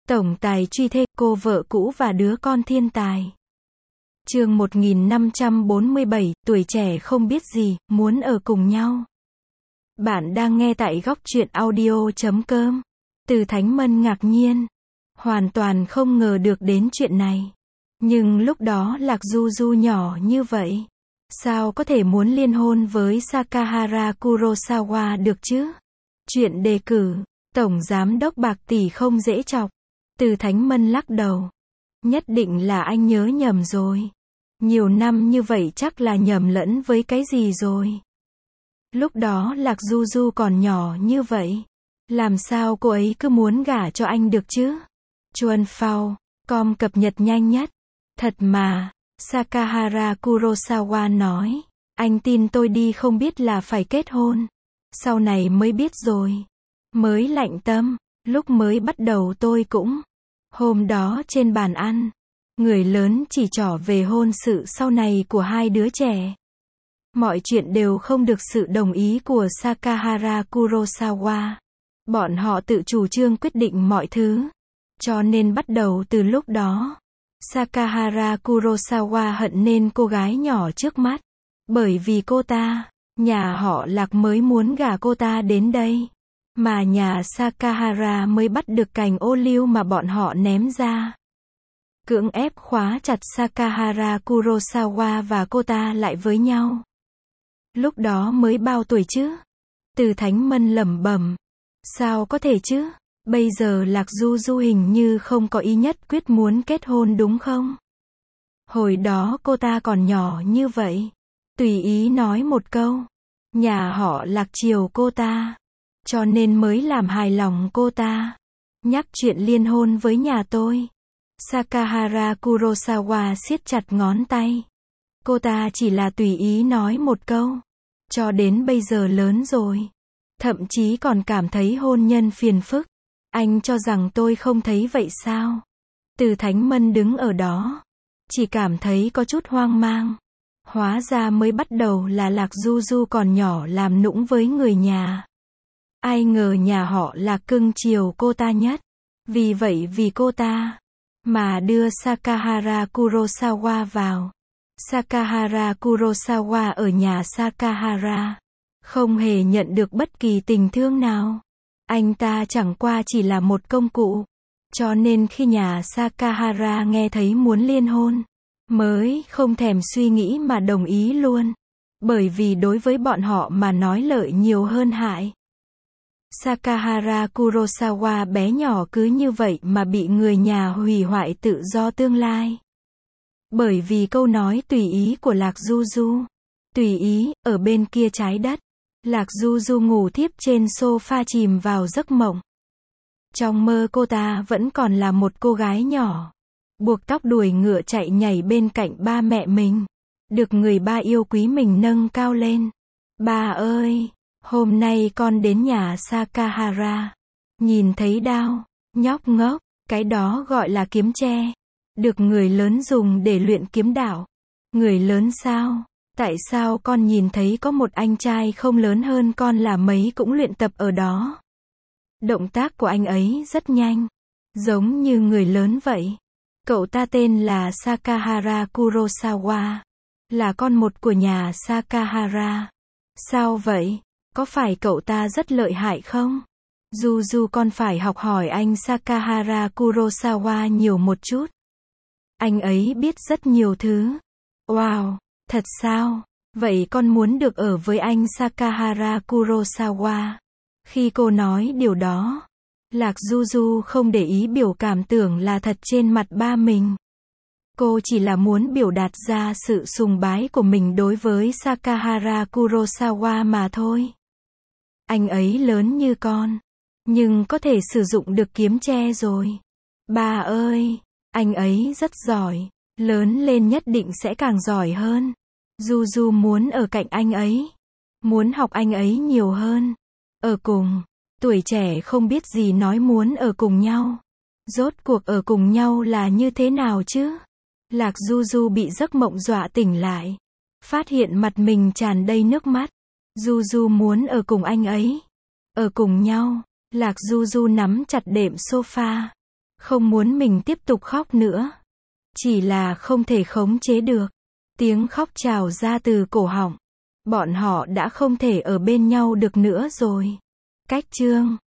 Tổng tài truy thê, cô vợ cũ và đứa con thiên tài. Chương 1547, tuổi trẻ không biết gì, muốn ở cùng nhau. Bạn đang nghe tại góc truyện audio.com. Từ Thánh Mân ngạc nhiên. Hoàn toàn không ngờ được đến chuyện này. Nhưng lúc đó Lạc Du Du nhỏ như vậy. Sao có thể muốn liên hôn với Sakahara Kurosawa được chứ? Chuyện đề cử, Tổng Giám đốc bạc tỷ không dễ chọc. Từ Thánh Mân lắc đầu. Nhất định là anh nhớ nhầm rồi. Nhiều năm như vậy chắc là nhầm lẫn với cái gì rồi. Lúc đó Lạc Du Du còn nhỏ như vậy. Làm sao cô ấy cứ muốn gả cho anh được chứ? Chuan Phao, com cập nhật nhanh nhất. Thật mà, Sakahara Kurosawa nói. Anh tin tôi đi, không biết là phải kết hôn. Sau này mới biết rồi. Mới lạnh tâm, lúc mới bắt đầu tôi cũng. Hôm đó trên bàn ăn, người lớn chỉ trỏ về hôn sự sau này của hai đứa trẻ. Mọi chuyện đều không được sự đồng ý của Sakahara Kurosawa. Bọn họ tự chủ trương quyết định mọi thứ. Cho nên bắt đầu từ lúc đó, Sakahara Kurosawa hận nên cô gái nhỏ trước mắt. Bởi vì cô ta, nhà họ Lạc mới muốn gả cô ta đến đây. Mà nhà Sakahara mới bắt được cành ô liu mà bọn họ ném ra. Cưỡng ép khóa chặt Sakahara Kurosawa và cô ta lại với nhau. Lúc đó mới bao tuổi chứ? Từ Thánh Mân lẩm bẩm. Sao có thể chứ? Bây giờ Lạc Du Du hình như không có ý nhất quyết muốn kết hôn đúng không? Hồi đó cô ta còn nhỏ như vậy. Tùy ý nói một câu. Nhà họ Lạc chiều cô ta. Cho nên mới làm hài lòng cô ta. Nhắc chuyện liên hôn với nhà tôi. Sakahara Kurosawa siết chặt ngón tay. Cô ta chỉ là tùy ý nói một câu. Cho đến bây giờ lớn rồi. Thậm chí còn cảm thấy hôn nhân phiền phức. Anh cho rằng tôi không thấy vậy sao? Từ Thánh Mân đứng ở đó. Chỉ cảm thấy có chút hoang mang. Hóa ra mới bắt đầu là Lạc Du Du còn nhỏ làm nũng với người nhà. Ai ngờ nhà họ Lạc cưng chiều cô ta nhất. Vì vậy vì cô ta mà đưa Sakahara Kurosawa vào. Sakahara Kurosawa ở nhà Sakahara không hề nhận được bất kỳ tình thương nào. Anh ta chẳng qua chỉ là một công cụ. Cho nên khi nhà Sakahara nghe thấy muốn liên hôn, mới không thèm suy nghĩ mà đồng ý luôn. Bởi vì đối với bọn họ mà nói lợi nhiều hơn hại. Sakahara Kurosawa bé nhỏ cứ như vậy mà bị người nhà hủy hoại tự do tương lai. Bởi vì câu nói tùy ý của Lạc Du Du. Tùy ý, ở bên kia trái đất. Lạc Du Du ngủ thiếp trên sofa chìm vào giấc mộng. Trong mơ cô ta vẫn còn là một cô gái nhỏ. Buộc tóc đuổi ngựa chạy nhảy bên cạnh ba mẹ mình. Được người ba yêu quý mình nâng cao lên. Ba ơi! Hôm nay con đến nhà Sakahara. Nhìn thấy đao, nhóc ngốc, cái đó gọi là kiếm tre. Được người lớn dùng để luyện kiếm đạo. Người lớn sao? Tại sao con nhìn thấy có một anh trai không lớn hơn con là mấy cũng luyện tập ở đó? Động tác của anh ấy rất nhanh. Giống như người lớn vậy. Cậu ta tên là Sakahara Kurosawa. Là con một của nhà Sakahara. Sao vậy? Có phải cậu ta rất lợi hại không? Du Du con phải học hỏi anh Sakahara Kurosawa nhiều một chút. Anh ấy biết rất nhiều thứ. Wow, thật sao? Vậy con muốn được ở với anh Sakahara Kurosawa. Khi cô nói điều đó, Lạc Du Du không để ý biểu cảm tưởng là thật trên mặt ba mình. Cô chỉ là muốn biểu đạt ra sự sùng bái của mình đối với Sakahara Kurosawa mà thôi. Anh ấy lớn như con, nhưng có thể sử dụng được kiếm tre rồi. Ba ơi, anh ấy rất giỏi, lớn lên nhất định sẽ càng giỏi hơn. Du Du muốn ở cạnh anh ấy, muốn học anh ấy nhiều hơn. Ở cùng, tuổi trẻ không biết gì nói muốn ở cùng nhau. Rốt cuộc ở cùng nhau là như thế nào chứ? Lạc Du Du bị giấc mộng dọa tỉnh lại. Phát hiện mặt mình tràn đầy nước mắt. Du Du muốn ở cùng anh ấy. Ở cùng nhau. Lạc Du Du nắm chặt đệm sofa. Không muốn mình tiếp tục khóc nữa. Chỉ là không thể khống chế được. Tiếng khóc trào ra từ cổ họng. Bọn họ đã không thể ở bên nhau được nữa rồi. Cách chương